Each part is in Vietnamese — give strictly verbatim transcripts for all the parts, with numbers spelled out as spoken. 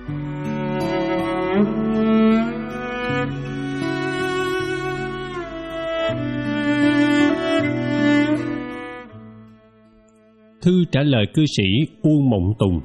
Thư trả lời cư sĩ Uông Mộng Tùng.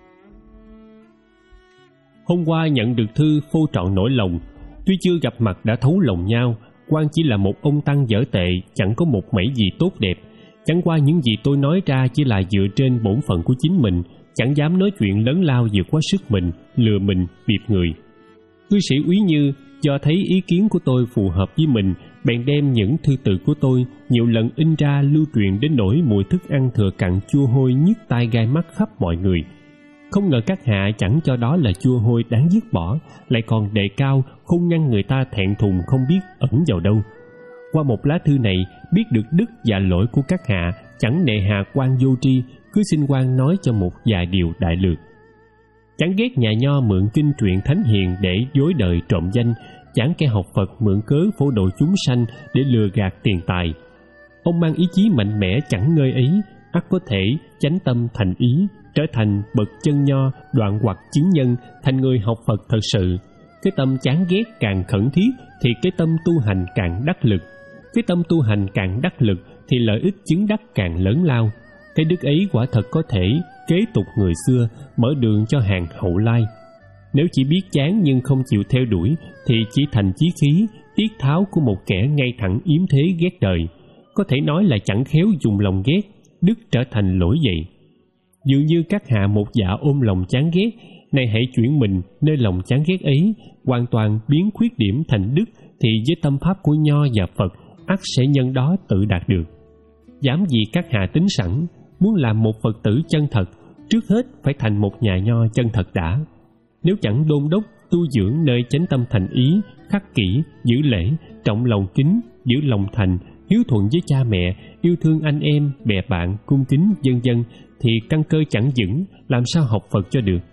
Hôm qua nhận được thư phô trọn nỗi lòng. Tuy chưa gặp mặt đã thấu lòng nhau, Quang chỉ là một ông tăng dở tệ, chẳng có một mảy gì tốt đẹp. Chẳng qua những gì tôi nói ra chỉ là dựa trên bổn phận của chính mình, chẳng dám nói chuyện lớn lao vượt quá sức mình, lừa mình, biệp người. Cư sĩ Úy Như do thấy ý kiến của tôi phù hợp với mình, bèn đem những thư từ của tôi nhiều lần in ra lưu truyền đến nỗi mùi thức ăn thừa cặn chua hôi nhức tai gai mắt khắp mọi người. Không ngờ các hạ chẳng cho đó là chua hôi đáng dứt bỏ, lại còn đề cao không ngăn người ta thẹn thùng không biết ẩn vào đâu. Qua một lá thư này, biết được đức và lỗi của các hạ, chẳng nề hà Quan vô tri, cứ xin Quan nói cho một vài điều đại lược. Chẳng ghét nhà nho mượn kinh truyện thánh hiền để dối đời trộm danh, chẳng kẻ học Phật mượn cớ phổ độ chúng sanh để lừa gạt tiền tài. Ông mang ý chí mạnh mẽ chẳng ngơi ấy, ắt có thể chánh tâm thành ý, trở thành bậc chân nho, đoạn hoặc chứng nhân, thành người học Phật thật sự. Cái tâm chán ghét càng khẩn thiết thì cái tâm tu hành càng đắc lực. Cái tâm tu hành càng đắc lực thì lợi ích chứng đắc càng lớn lao. Cái đức ấy quả thật có thể kế tục người xưa, mở đường cho hàng hậu lai. Nếu chỉ biết chán nhưng không chịu theo đuổi thì chỉ thành chí khí, tiết tháo của một kẻ ngay thẳng yếm thế ghét đời. Có thể nói là chẳng khéo dùng lòng ghét, đức trở thành lỗi vậy. Dường như các hạ một dạ ôm lòng chán ghét, nay hãy chuyển mình nơi lòng chán ghét ấy, hoàn toàn biến khuyết điểm thành đức, thì với tâm pháp của Nho và Phật, ắt sẽ nhân đó tự đạt được. Dám gì các hạ tính sẵn, muốn làm một Phật tử chân thật, trước hết phải thành một nhà Nho chân thật đã. Nếu chẳng đôn đốc, tu dưỡng nơi chánh tâm thành ý, khắc kỷ, giữ lễ, trọng lòng kính, giữ lòng thành, hiếu thuận với cha mẹ, yêu thương anh em, bè bạn, cung kính, vân vân, thì căn cơ chẳng vững, làm sao học Phật cho được.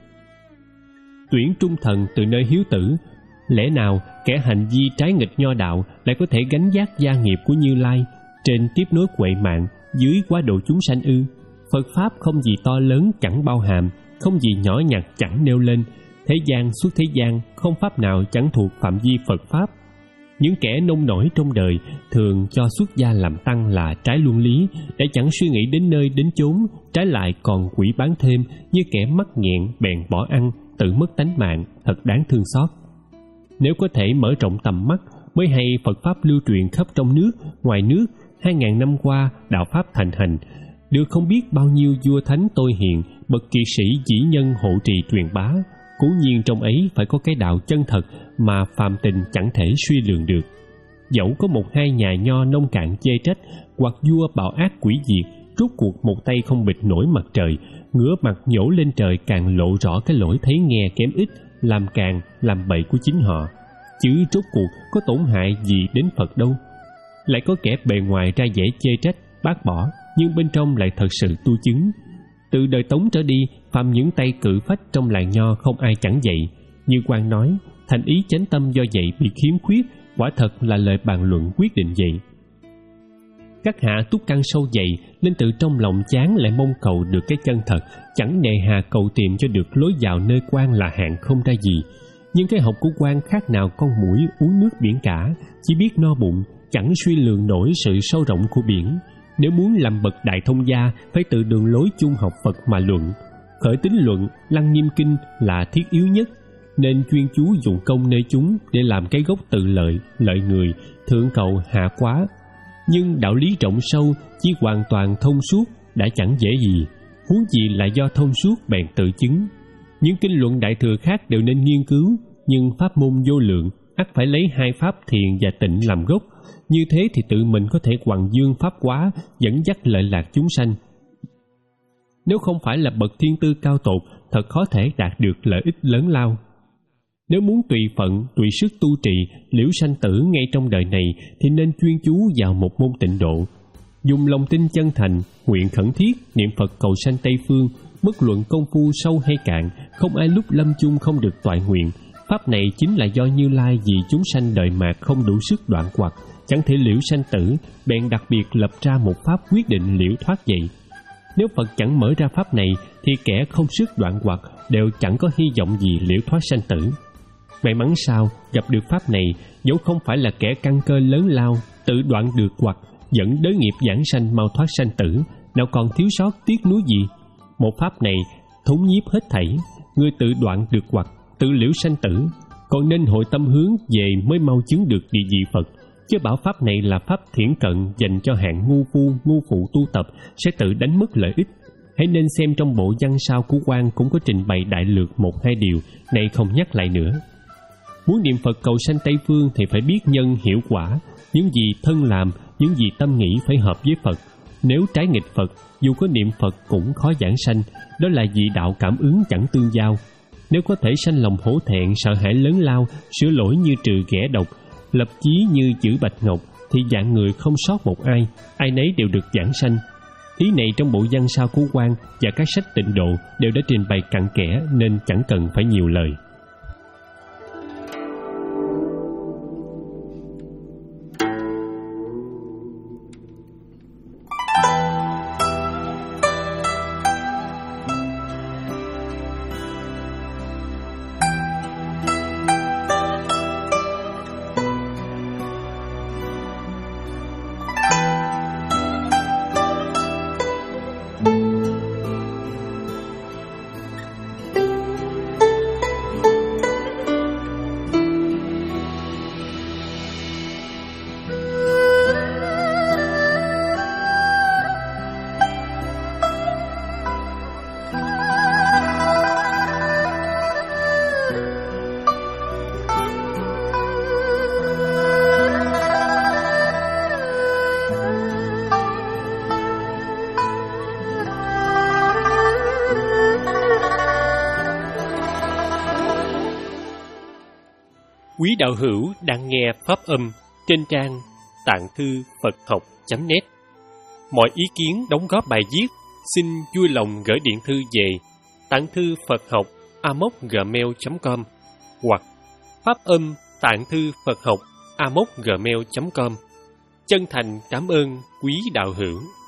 Tuyển trung thần từ nơi hiếu tử, lẽ nào kẻ hành vi trái nghịch nho đạo lại có thể gánh vác gia nghiệp của Như Lai, trên tiếp nối huệ mạng, dưới quá độ chúng sanh ư? Phật pháp không gì to lớn chẳng bao hàm, không gì nhỏ nhặt chẳng nêu lên. Thế gian suốt thế gian, không pháp nào chẳng thuộc phạm vi Phật pháp. Những kẻ nông nổi trong đời thường cho xuất gia làm tăng là trái luân lý, để chẳng suy nghĩ đến nơi đến chốn, trái lại còn quỷ bán thêm, như kẻ mắc nghẹn bèn bỏ ăn, tự mất tánh mạng, thật đáng thương xót. Nếu có thể mở rộng tầm mắt, mới hay Phật pháp lưu truyền khắp trong nước, ngoài nước. Hai ngàn năm qua, đạo pháp thành hành, được không biết bao nhiêu vua thánh tôi hiền, bậc kỳ sĩ dĩ nhân hộ trì truyền bá. Cố nhiên trong ấy phải có cái đạo chân thật mà phàm tình chẳng thể suy lường được. Dẫu có một hai nhà nho nông cạn chê trách, hoặc vua bạo ác quỷ diệt, rốt cuộc một tay không bịt nổi mặt trời, ngửa mặt nhổ lên trời càng lộ rõ cái lỗi thấy nghe kém ít, làm càng làm bậy của chính họ, chứ rốt cuộc có tổn hại gì đến Phật đâu. Lại có kẻ bề ngoài ra vẻ chê trách, bác bỏ, nhưng bên trong lại thật sự tu chứng. Từ đời Tống trở đi, phàm những tay cự phách trong làng nho không ai chẳng dậy. Như Quang nói, thành ý chánh tâm do vậy bị khiếm khuyết, quả thật là lời bàn luận quyết định vậy. Các hạ túc căn sâu dày, nên tự trong lòng chán lại mong cầu được cái chân thật, chẳng nề hà cầu tìm cho được lối vào nơi Quang là hạng không ra gì. Nhưng cái học của Quang khác nào con muỗi uống nước biển cả, chỉ biết no bụng, chẳng suy lường nổi sự sâu rộng của biển. Nếu muốn làm bậc đại thông gia, phải tự đường lối chung học Phật mà luận. Khởi tính luận, lăng nghiêm kinh là thiết yếu nhất, nên chuyên chú dụng công nơi chúng để làm cái gốc tự lợi, lợi người, thượng cầu hạ quá. Nhưng đạo lý rộng sâu, chỉ hoàn toàn thông suốt đã chẳng dễ gì, huống gì là do thông suốt bèn tự chứng. Những kinh luận đại thừa khác đều nên nghiên cứu, nhưng pháp môn vô lượng, ắt phải lấy hai pháp thiền và tịnh làm gốc. Như thế thì tự mình có thể hoằng dương pháp quá, dẫn dắt lợi lạc chúng sanh. Nếu không phải là bậc thiên tư cao tột, thật khó thể đạt được lợi ích lớn lao. Nếu muốn tùy phận, tùy sức tu trì, liễu sanh tử ngay trong đời này, thì nên chuyên chú vào một môn tịnh độ. Dùng lòng tin chân thành, nguyện khẩn thiết, niệm Phật cầu sanh Tây Phương, bất luận công phu sâu hay cạn, không ai lúc lâm chung không được toại nguyện. Pháp này chính là do Như Lai vì chúng sanh đời mạt không đủ sức đoạn quặt, chẳng thể liễu sanh tử, bèn đặc biệt lập ra một pháp quyết định liễu thoát vậy. Nếu Phật chẳng mở ra pháp này thì kẻ không sức đoạn hoặc đều chẳng có hy vọng gì liễu thoát sanh tử. May mắn sao gặp được pháp này, dẫu không phải là kẻ căn cơ lớn lao, tự đoạn được hoặc dẫn đới nghiệp giảng sanh mau thoát sanh tử, nào còn thiếu sót tiếc nuối gì. Một pháp này thống nhiếp hết thảy, người tự đoạn được hoặc tự liễu sanh tử, còn nên hội tâm hướng về mới mau chứng được địa vị Phật. Chứ bảo pháp này là pháp thiển cận dành cho hạng ngu phu, ngu phụ tu tập sẽ tự đánh mất lợi ích. Hãy nên xem trong bộ văn sao của Quan cũng có trình bày đại lược một hai điều, này không nhắc lại nữa. Muốn niệm Phật cầu sanh Tây Phương thì phải biết nhân hiểu quả, những gì thân làm, những gì tâm nghĩ phải hợp với Phật. Nếu trái nghịch Phật, dù có niệm Phật cũng khó giảng sanh, đó là vì đạo cảm ứng chẳng tương giao. Nếu có thể sanh lòng hổ thẹn, sợ hãi lớn lao, sửa lỗi như trừ ghẻ độc, lập chí như chữ bạch ngọc, thì dạng người không sót một ai, ai nấy đều được giảng sanh. Ý này trong bộ văn sao của Quan và các sách tịnh độ đều đã trình bày cặn kẽ nên chẳng cần phải nhiều lời. Quý đạo hữu đang nghe pháp âm trên trang tạng thư Phật học chấm net. Mọi ý kiến đóng góp bài viết xin vui lòng gửi điện thư về tạng thư Phật học a m o c gmail chấm com hoặc pháp âm tạng thư Phật học a m o c gmail chấm com. Chân thành cảm ơn quý đạo hữu.